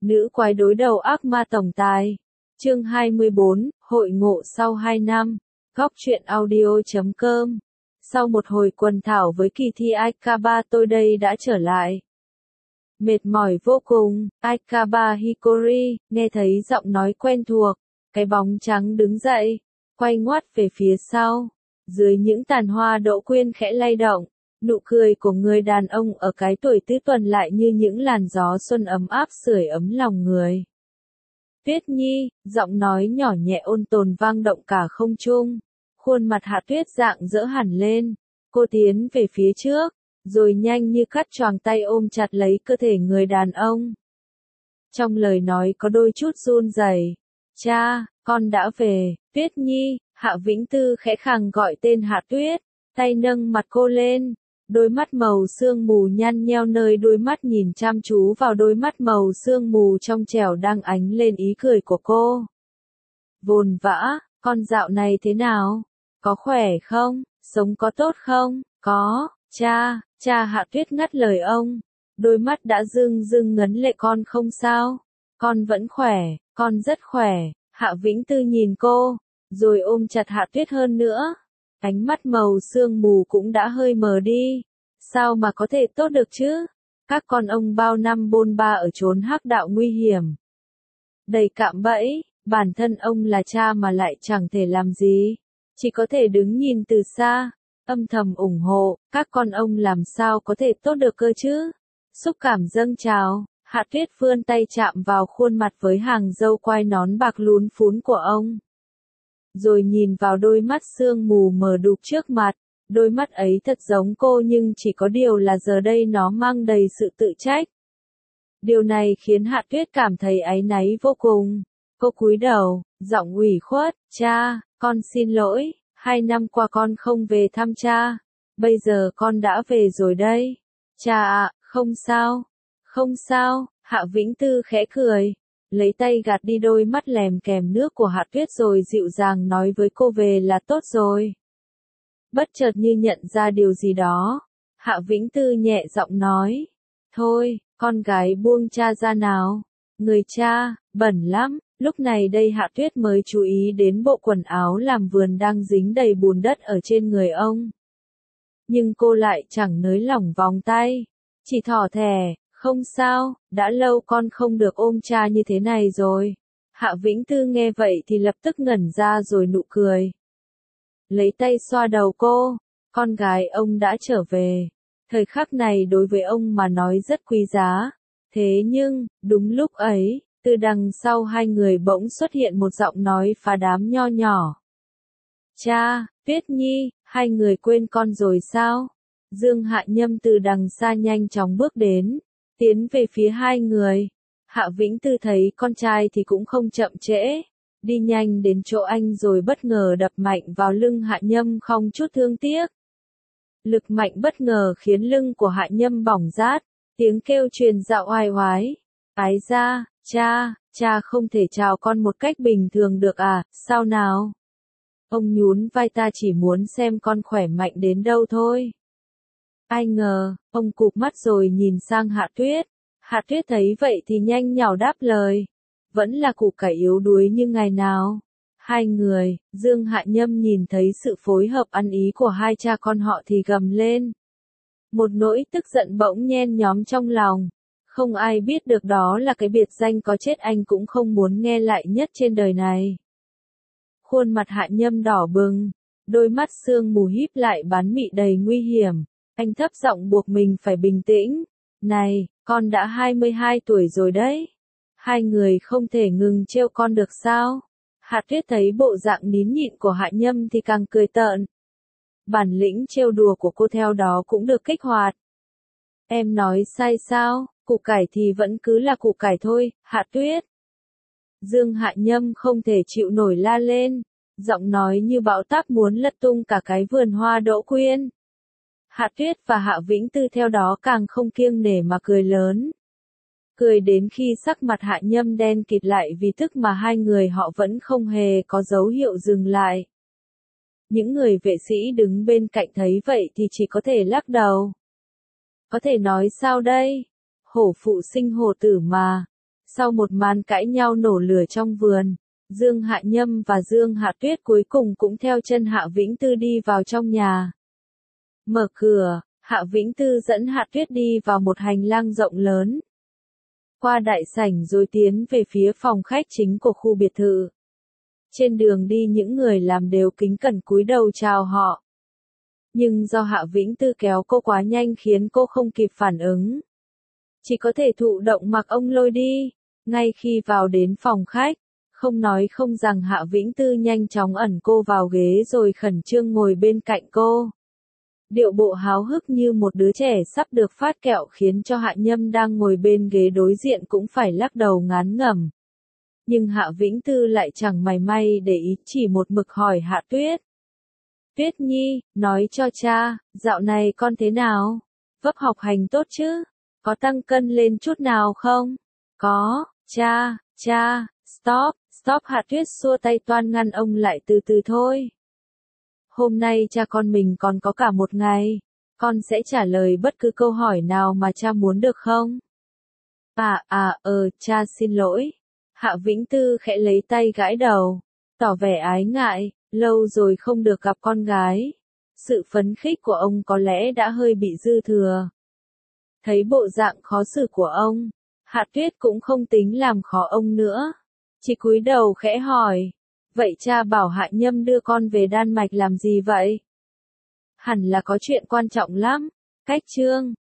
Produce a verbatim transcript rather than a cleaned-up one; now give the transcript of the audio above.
Nữ quái đối đầu ác ma tổng tài. Chương hai mươi bốn, hội ngộ sau hai năm. Góc truyện audio chấm com. Sau một hồi quần thảo với kỳ thi Aikaba tôi đây đã trở lại. Mệt mỏi vô cùng, Aikaba Hikori, nghe thấy giọng nói quen thuộc, cái bóng trắng đứng dậy, quay ngoắt về phía sau. Dưới những tàn hoa đỗ quyên khẽ lay động, nụ cười của người đàn ông ở cái tuổi tứ tuần lại như những làn gió xuân ấm áp sưởi ấm lòng người. Tuyết Nhi, giọng nói nhỏ nhẹ ôn tồn vang động cả không trung. Khuôn mặt Hạ Tuyết rạng rỡ hẳn lên, cô tiến về phía trước, rồi nhanh như cắt choàng tay ôm chặt lấy cơ thể người đàn ông. Trong lời nói có đôi chút run rẩy. Cha, con đã về. Tuyết Nhi, Hạ Vĩnh Tư khẽ khàng gọi tên Hạ Tuyết, tay nâng mặt cô lên. Đôi mắt màu sương mù nhăn nheo nơi đôi mắt nhìn chăm chú vào đôi mắt màu sương mù trong trẻo đang ánh lên ý cười của cô. Vồn vã, con dạo này thế nào? Có khỏe không? Sống có tốt không? Có, cha, cha. Hạ Tuyết ngắt lời ông. Đôi mắt đã rưng rưng ngấn lệ. Con không sao? Con vẫn khỏe, con rất khỏe. Hạ Vĩnh Tư nhìn cô, rồi ôm chặt Hạ Tuyết hơn nữa. Ánh mắt màu sương mù cũng đã hơi mờ đi. Sao mà có thể tốt được chứ? Các con ông bao năm bôn ba ở chốn hắc đạo nguy hiểm, đầy cạm bẫy, bản thân ông là cha mà lại chẳng thể làm gì, chỉ có thể đứng nhìn từ xa, âm thầm ủng hộ. Các con ông làm sao có thể tốt được cơ chứ? Xúc cảm dâng trào, Hạ Tuyết vươn tay chạm vào khuôn mặt với hàng râu quai nón bạc lún phún của ông. Rồi nhìn vào đôi mắt sương mù mờ đục trước mặt, đôi mắt ấy thật giống cô nhưng chỉ có điều là giờ đây nó mang đầy sự tự trách. Điều này khiến Hạ Tuyết cảm thấy áy náy vô cùng. Cô cúi đầu, giọng ủy khuất, cha, con xin lỗi, hai năm qua con không về thăm cha, bây giờ con đã về rồi đây. Cha ạ, không sao, không sao. Hạ Vĩnh Tư khẽ cười, lấy tay gạt đi đôi mắt lèm kèm nước của Hạ Tuyết rồi dịu dàng nói với cô về là tốt rồi. Bất chợt như nhận ra điều gì đó, Hạ Vĩnh Tư nhẹ giọng nói, thôi, con gái buông cha ra nào. Người cha, bẩn lắm. Lúc này đây Hạ Tuyết mới chú ý đến bộ quần áo làm vườn đang dính đầy bùn đất ở trên người ông. Nhưng cô lại chẳng nới lỏng vòng tay, chỉ thỏ thẻ, không sao, đã lâu con không được ôm cha như thế này rồi. Hạ Vĩnh Tư nghe vậy thì lập tức ngẩn ra rồi nụ cười. Lấy tay xoa đầu cô, con gái ông đã trở về. Thời khắc này đối với ông mà nói rất quý giá. Thế nhưng, đúng lúc ấy, từ đằng sau hai người bỗng xuất hiện một giọng nói phá đám nho nhỏ. Cha, Tuyết Nhi, hai người quên con rồi sao? Dương Hạ Nhâm từ đằng xa nhanh chóng bước đến, tiến về phía hai người. Hạ Vĩnh Tư thấy con trai thì cũng không chậm trễ, đi nhanh đến chỗ anh rồi bất ngờ đập mạnh vào lưng Hạ Nhâm không chút thương tiếc. Lực mạnh bất ngờ khiến lưng của Hạ Nhâm bỏng rát, tiếng kêu truyền ra oai oái. Ái ra, cha, cha không thể chào con một cách bình thường được à, sao nào? Ông nhún vai, ta chỉ muốn xem con khỏe mạnh đến đâu thôi. Ai ngờ, ông cụp mắt rồi nhìn sang Hạ Tuyết. Hạ Tuyết thấy vậy thì nhanh nhảu đáp lời. Vẫn là củ cải yếu đuối như ngày nào. Hai người, Dương Hạ Nhâm nhìn thấy sự phối hợp ăn ý của hai cha con họ thì gầm lên. Một nỗi tức giận bỗng nhen nhóm trong lòng. Không ai biết được đó là cái biệt danh có chết anh cũng không muốn nghe lại nhất trên đời này. Khuôn mặt Hạ Nhâm đỏ bừng, đôi mắt sương mù híp lại bán mị đầy nguy hiểm. Anh thấp giọng buộc mình phải bình tĩnh. Này, con đã hai mươi hai tuổi rồi đấy. Hai người không thể ngừng trêu con được sao? Hạ Tuyết thấy bộ dạng nín nhịn của Hạ Nhâm thì càng cười tợn. Bản lĩnh trêu đùa của cô theo đó cũng được kích hoạt. Em nói sai sao? Củ cải thì vẫn cứ là củ cải thôi, Hạ Tuyết. Dương Hạ Nhâm không thể chịu nổi la lên, giọng nói như bão táp muốn lật tung cả cái vườn hoa đỗ quyên. Hạ Tuyết và Hạ Vĩnh Tư theo đó càng không kiêng nể mà cười lớn. Cười đến khi sắc mặt Hạ Nhâm đen kịt lại vì tức mà hai người họ vẫn không hề có dấu hiệu dừng lại. Những người vệ sĩ đứng bên cạnh thấy vậy thì chỉ có thể lắc đầu. Có thể nói sao đây? Hổ phụ sinh hổ tử mà. Sau một màn cãi nhau nổ lửa trong vườn, Dương Hạ Nhâm và Dương Hạ Tuyết cuối cùng cũng theo chân Hạ Vĩnh Tư đi vào trong nhà. Mở cửa, Hạ Vĩnh Tư dẫn Hạ Tuyết đi vào một hành lang rộng lớn. Qua đại sảnh rồi tiến về phía phòng khách chính của khu biệt thự. Trên đường đi những người làm đều kính cẩn cúi đầu chào họ. Nhưng do Hạ Vĩnh Tư kéo cô quá nhanh khiến cô không kịp phản ứng. Chỉ có thể thụ động mặc ông lôi đi. Ngay khi vào đến phòng khách, không nói không rằng Hạ Vĩnh Tư nhanh chóng ẩn cô vào ghế rồi khẩn trương ngồi bên cạnh cô. Điệu bộ háo hức như một đứa trẻ sắp được phát kẹo khiến cho Hạ Nhâm đang ngồi bên ghế đối diện cũng phải lắc đầu ngán ngẩm. Nhưng Hạ Vĩnh Tư lại chẳng mảy may để ý, chỉ một mực hỏi Hạ Tuyết. Tuyết Nhi, nói cho cha, dạo này con thế nào? Vấp học hành tốt chứ? Có tăng cân lên chút nào không? Có, cha, cha, stop, stop Hạ Tuyết xua tay toan ngăn ông lại từ từ thôi. Hôm nay cha con mình còn có cả một ngày, con sẽ trả lời bất cứ câu hỏi nào mà cha muốn được không? À, à, ờ, cha xin lỗi. Hạ Vĩnh Tư khẽ lấy tay gãi đầu, tỏ vẻ ái ngại, lâu rồi không được gặp con gái. Sự phấn khích của ông có lẽ đã hơi bị dư thừa. Thấy bộ dạng khó xử của ông, Hạ Tuyết cũng không tính làm khó ông nữa. Chỉ cúi đầu khẽ hỏi, vậy cha bảo Hạ Nhâm đưa con về Đan Mạch làm gì vậy? Hẳn là có chuyện quan trọng lắm. Cách chương